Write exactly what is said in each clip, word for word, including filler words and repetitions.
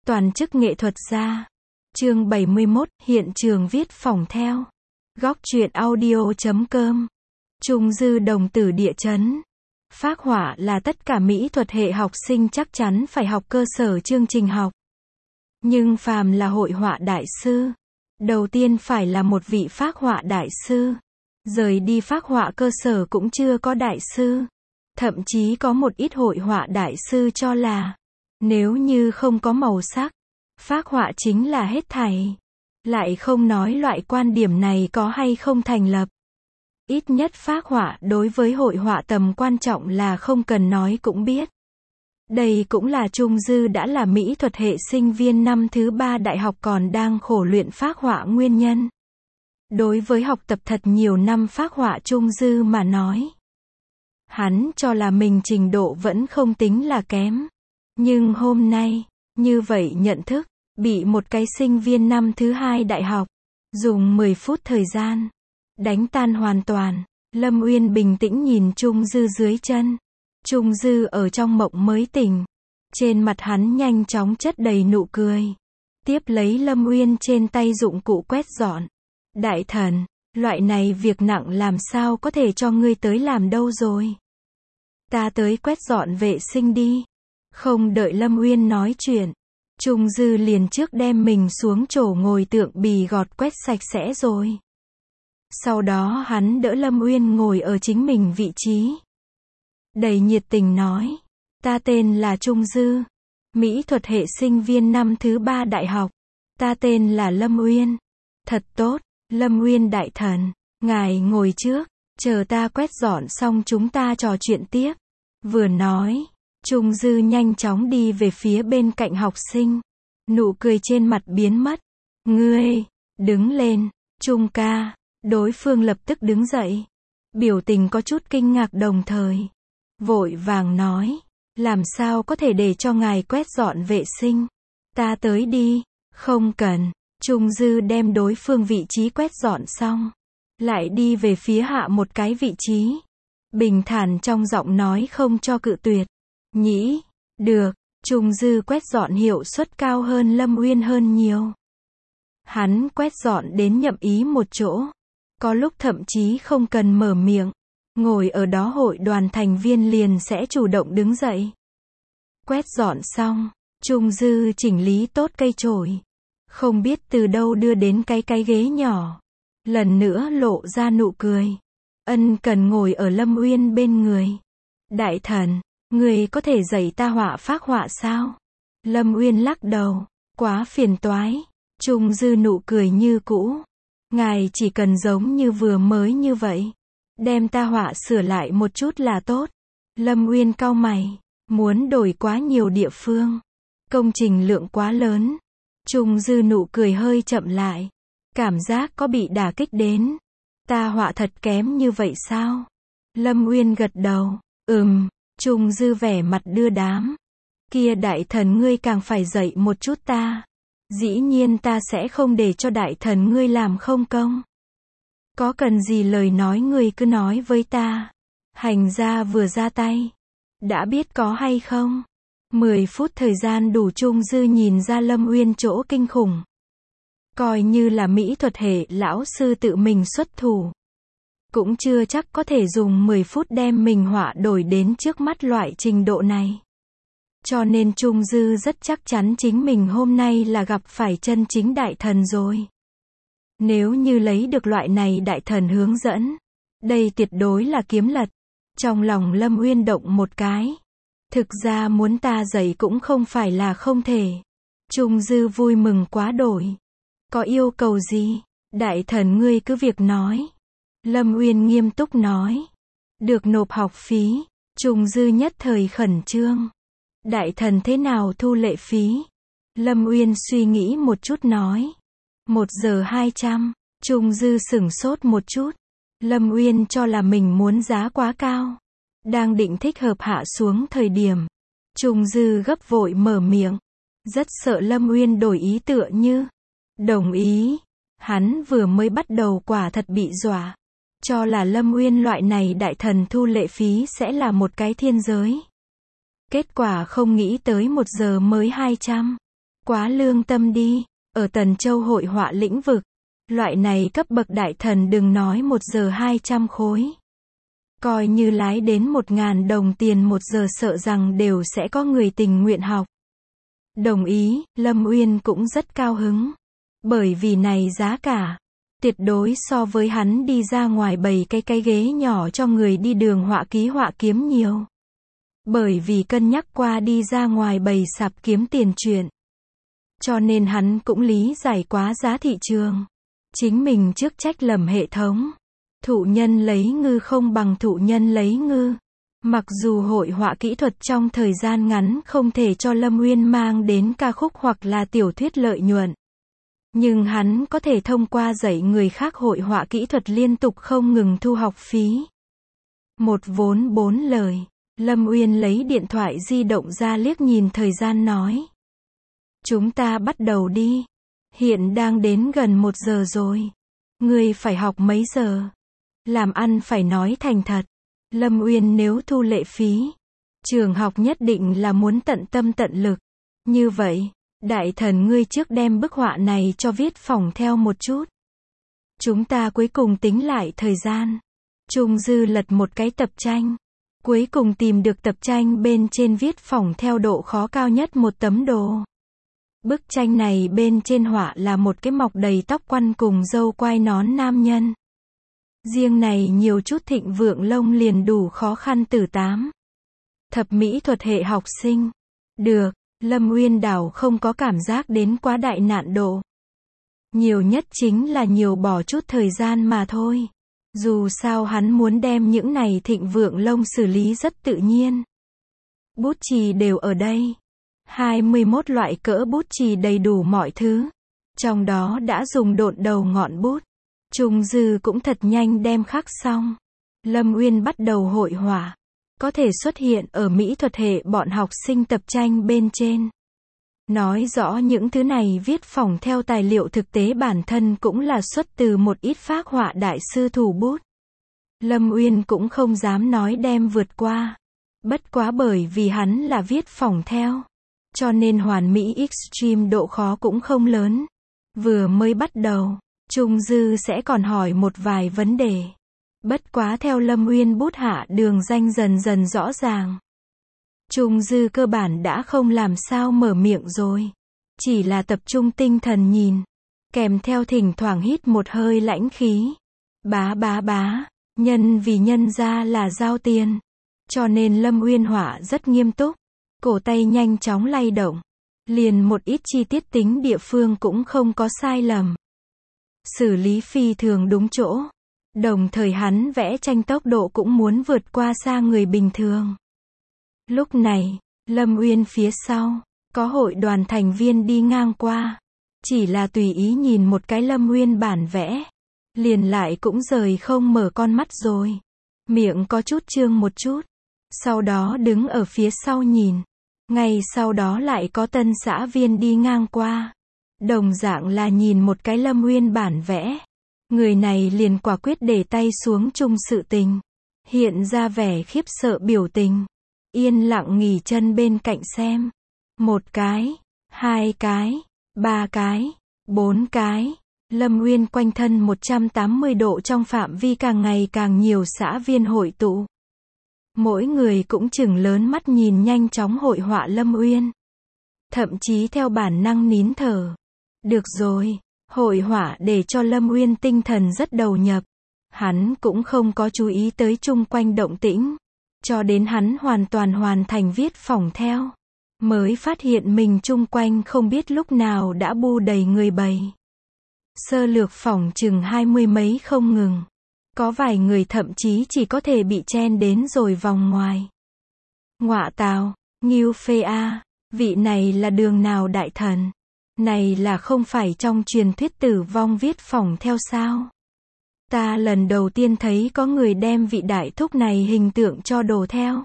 Toàn chức nghệ thuật gia. Chương bảy mươi mốt, hiện trường viết phỏng theo. Góc truyện audio chấm com. Trung dư đồng tử địa chấn. Phác họa là tất cả mỹ thuật hệ học sinh chắc chắn phải học cơ sở chương trình học. Nhưng phàm là hội họa đại sư, đầu tiên phải là một vị phác họa đại sư. Rời đi phác họa cơ sở cũng chưa có đại sư. Thậm chí có một ít hội họa đại sư cho là, nếu như không có màu sắc, phác họa chính là hết thảy. Lại không nói loại quan điểm này có hay không thành lập. Ít nhất phác họa đối với hội họa tầm quan trọng là không cần nói cũng biết. Đây cũng là Trung Dư đã là mỹ thuật hệ sinh viên năm thứ ba đại học còn đang khổ luyện phác họa nguyên nhân. Đối với học tập thật nhiều năm phác họa Trung Dư mà nói, hắn cho là mình trình độ vẫn không tính là kém. Nhưng hôm nay, như vậy nhận thức, bị một cái sinh viên năm thứ hai đại học, dùng mười phút thời gian, đánh tan hoàn toàn. Lâm Uyên bình tĩnh nhìn Trung Dư dưới chân. Trung Dư ở trong mộng mới tỉnh. Trên mặt hắn nhanh chóng chất đầy nụ cười. Tiếp lấy Lâm Uyên trên tay dụng cụ quét dọn. Đại thần, loại này việc nặng làm sao có thể cho ngươi tới làm đâu rồi. Ta tới quét dọn vệ sinh đi. Không đợi Lâm Uyên nói chuyện, Trung Dư liền trước đem mình xuống chỗ ngồi tượng bì gọt quét sạch sẽ rồi. Sau đó hắn đỡ Lâm Uyên ngồi ở chính mình vị trí. Đầy nhiệt tình nói, ta tên là Trung Dư, mỹ thuật hệ sinh viên năm thứ ba đại học. Ta tên là Lâm Uyên. Thật tốt, Lâm Uyên đại thần, ngài ngồi trước, chờ ta quét dọn xong chúng ta trò chuyện tiếp. Vừa nói, Trung Dư nhanh chóng đi về phía bên cạnh học sinh. Nụ cười trên mặt biến mất. Ngươi, đứng lên, Trung ca. Đối phương lập tức đứng dậy. Biểu tình có chút kinh ngạc đồng thời. Vội vàng nói, làm sao có thể để cho ngài quét dọn vệ sinh. Ta tới đi. Không cần. Trung Dư đem đối phương vị trí quét dọn xong. Lại đi về phía hạ một cái vị trí. Bình thản trong giọng nói không cho cự tuyệt. Nhĩ, được. Trung Dư quét dọn hiệu suất cao hơn Lâm Uyên hơn nhiều. Hắn quét dọn đến nhậm ý một chỗ. Có lúc thậm chí không cần mở miệng. Ngồi ở đó hội đoàn thành viên liền sẽ chủ động đứng dậy. Quét dọn xong, Trung Dư chỉnh lý tốt cây chổi. Không biết từ đâu đưa đến cái cái ghế nhỏ. Lần nữa lộ ra nụ cười. Ân cần ngồi ở Lâm Uyên bên người. Đại thần, người có thể dạy ta họa phác họa sao? Lâm Uyên lắc đầu. Quá phiền toái. Trung Dư nụ cười như cũ. Ngài chỉ cần giống như vừa mới như vậy. Đem ta họa sửa lại một chút là tốt. Lâm Uyên cau mày. Muốn đổi quá nhiều địa phương. Công trình lượng quá lớn. Trung Dư nụ cười hơi chậm lại. Cảm giác có bị đả kích đến. Ta họa thật kém như vậy sao? Lâm Uyên gật đầu. Ừm. Trung Dư vẻ mặt đưa đám. Kia đại thần ngươi càng phải dạy một chút ta. Dĩ nhiên ta sẽ không để cho đại thần ngươi làm không công. Có cần gì lời nói ngươi cứ nói với ta. Hành gia vừa ra tay. Đã biết có hay không? mười phút thời gian đủ. Trung Dư nhìn ra Lâm Uyên chỗ kinh khủng. Coi như là mỹ thuật hệ lão sư tự mình xuất thủ. Cũng chưa chắc có thể dùng mười phút đem mình họa đổi đến trước mắt loại trình độ này. Cho nên Trung Dư rất chắc chắn chính mình hôm nay là gặp phải chân chính đại thần rồi. Nếu như lấy được loại này đại thần hướng dẫn, đây tuyệt đối là kiếm lật. Trong lòng Lâm Uyên động một cái. Thực ra muốn ta dạy cũng không phải là không thể. Trung Dư vui mừng quá đổi. Có yêu cầu gì? Đại thần ngươi cứ việc nói. Lâm Uyên nghiêm túc nói. Được nộp học phí. Trung Dư nhất thời khẩn trương. Đại thần thế nào thu lệ phí? Lâm Uyên suy nghĩ một chút nói. Một giờ hai trăm. Trung Dư sửng sốt một chút. Lâm Uyên cho là mình muốn giá quá cao. Đang định thích hợp hạ xuống thời điểm. Trung Dư gấp vội mở miệng. Rất sợ Lâm Uyên đổi ý tựa như. Đồng ý. Hắn vừa mới bắt đầu quả thật bị dọa. Cho là Lâm Uyên loại này đại thần thu lệ phí sẽ là một cái thiên giới. Kết quả không nghĩ tới một giờ mới hai trăm. quá lương tâm đi, ở Tần Châu hội họa lĩnh vực, loại này cấp bậc đại thần đừng nói một giờ hai trăm khối. Coi như lái đến một ngàn đồng tiền một giờ sợ rằng đều sẽ có người tình nguyện học. Đồng ý, Lâm Uyên cũng rất cao hứng. Bởi vì này giá cả, tuyệt đối so với hắn đi ra ngoài bày cái cái ghế nhỏ cho người đi đường họa ký họa kiếm nhiều. Bởi vì cân nhắc qua đi ra ngoài bày sạp kiếm tiền chuyện. Cho nên hắn cũng lý giải quá giá thị trường. Chính mình trước trách lầm hệ thống. Thụ nhân lấy ngư không bằng thụ nhân lấy ngư. Mặc dù hội họa kỹ thuật trong thời gian ngắn không thể cho Lâm Uyên mang đến ca khúc hoặc là tiểu thuyết lợi nhuận. Nhưng hắn có thể thông qua dạy người khác hội họa kỹ thuật liên tục không ngừng thu học phí. Một vốn bốn lời. Lâm Uyên lấy điện thoại di động ra liếc nhìn thời gian nói. Chúng ta bắt đầu đi. Hiện đang đến gần một giờ rồi. Ngươi phải học mấy giờ? Làm ăn phải nói thành thật. Lâm Uyên nếu thu lệ phí, trường học nhất định là muốn tận tâm tận lực. Như vậy, đại thần ngươi trước đem bức họa này cho viết phỏng theo một chút. Chúng ta cuối cùng tính lại thời gian. Trung Dư lật một cái tập tranh. Cuối cùng tìm được tập tranh bên trên viết phỏng theo độ khó cao nhất một tấm đồ. Bức tranh này bên trên họa là một cái mọc đầy tóc quăn cùng râu quai nón nam nhân. Riêng này nhiều chút thịnh vượng lông liền đủ khó khăn tử tám. Thập mỹ thuật hệ học sinh. Được, Lâm Uyên đảo không có cảm giác đến quá đại nạn độ. Nhiều nhất chính là nhiều bỏ chút thời gian mà thôi. Dù sao hắn muốn đem những này thịnh vượng lông xử lý rất tự nhiên. Bút chì đều ở đây. hai mươi mốt loại cỡ bút chì đầy đủ mọi thứ. Trong đó đã dùng độn đầu ngọn bút. Trung Dư cũng thật nhanh đem khắc xong. Lâm Uyên bắt đầu hội họa. Có thể xuất hiện ở mỹ thuật hệ bọn học sinh tập tranh bên trên. Nói rõ những thứ này viết phỏng theo tài liệu thực tế bản thân cũng là xuất từ một ít phác họa đại sư thủ bút. Lâm Uyên cũng không dám nói đem vượt qua. Bất quá bởi vì hắn là viết phỏng theo. Cho nên hoàn mỹ extreme độ khó cũng không lớn. Vừa mới bắt đầu, Trung Dư sẽ còn hỏi một vài vấn đề. Bất quá theo Lâm Uyên bút hạ đường danh dần dần rõ ràng. Trung Dư cơ bản đã không làm sao mở miệng rồi. Chỉ là tập trung tinh thần nhìn. Kèm theo thỉnh thoảng hít một hơi lãnh khí. Bá bá bá, nhân vì nhân ra là giao tiền. Cho nên Lâm Uyên họa rất nghiêm túc. Cổ tay nhanh chóng lay động. Liền một ít chi tiết tính địa phương cũng không có sai lầm. Xử lý phi thường đúng chỗ. Đồng thời hắn vẽ tranh tốc độ cũng muốn vượt qua xa người bình thường. Lúc này, Lâm Uyên phía sau, có hội đoàn thành viên đi ngang qua. Chỉ là tùy ý nhìn một cái Lâm Uyên bản vẽ. Liền lại cũng rời không mở con mắt rồi. Miệng có chút trương một chút. Sau đó đứng ở phía sau nhìn. Ngay sau đó lại có tân xã viên đi ngang qua. Đồng dạng là nhìn một cái Lâm Uyên bản vẽ. Người này liền quả quyết để tay xuống chung sự tình. Hiện ra vẻ khiếp sợ biểu tình. Yên lặng nghỉ chân bên cạnh xem. Một cái, hai cái, ba cái, bốn cái. Lâm Uyên quanh thân một trăm tám mươi độ trong phạm vi càng ngày càng nhiều xã viên hội tụ. Mỗi người cũng chừng lớn mắt nhìn nhanh chóng hội họa Lâm Uyên. Thậm chí theo bản năng nín thở. Được rồi, hội họa để cho Lâm Uyên tinh thần rất đầu nhập. Hắn cũng không có chú ý tới chung quanh động tĩnh. Cho đến hắn hoàn toàn hoàn thành viết phỏng theo. Mới phát hiện mình chung quanh không biết lúc nào đã bu đầy người bày. Sơ lược phỏng chừng hai mươi mấy không ngừng. Có vài người thậm chí chỉ có thể bị chen đến rồi vòng ngoài. Ngọa tào, Ngưu Phê A, vị này là đường nào đại thần? Này là không phải trong truyền thuyết tử vong viết phỏng theo sao? Ta lần đầu tiên thấy có người đem vị đại thúc này hình tượng cho đồ theo.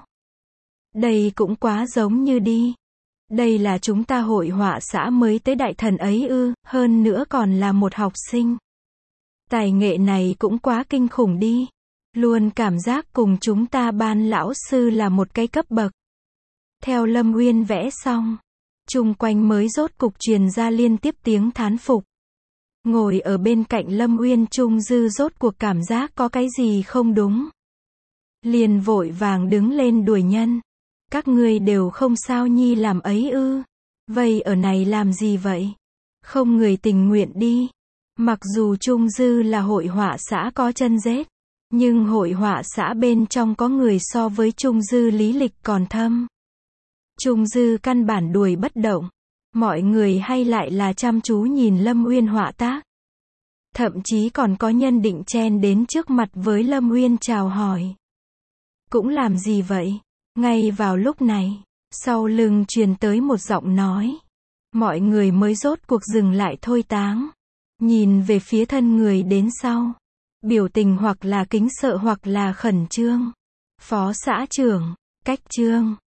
Đây cũng quá giống như đi. Đây là chúng ta hội họa xã mới tới đại thần ấy ư, hơn nữa còn là một học sinh. Tài nghệ này cũng quá kinh khủng đi. Luôn cảm giác cùng chúng ta ban lão sư là một cái cấp bậc. Theo Lâm Uyên vẽ xong, Chung quanh mới rốt cục truyền ra liên tiếp tiếng thán phục. Ngồi ở bên cạnh Lâm Uyên Chung Dư rốt cuộc cảm giác có cái gì không đúng. Liền vội vàng đứng lên đuổi nhân. Các ngươi đều không sao nhi làm ấy ư. Vậy ở này làm gì vậy? Không người tình nguyện đi. Mặc dù Chung Dư là hội họa xã có chân rết, nhưng hội họa xã bên trong có người so với Chung Dư lý lịch còn thâm. Chung Dư căn bản đuổi bất động. Mọi người hay lại là chăm chú nhìn Lâm Uyên họa tác. Thậm chí còn có nhân định chen đến trước mặt với Lâm Uyên chào hỏi. Cũng làm gì vậy? Ngay vào lúc này, sau lưng truyền tới một giọng nói. Mọi người mới rốt cuộc dừng lại thôi táng. Nhìn về phía thân người đến sau. Biểu tình hoặc là kính sợ hoặc là khẩn trương. Phó xã trưởng, Cách Trương.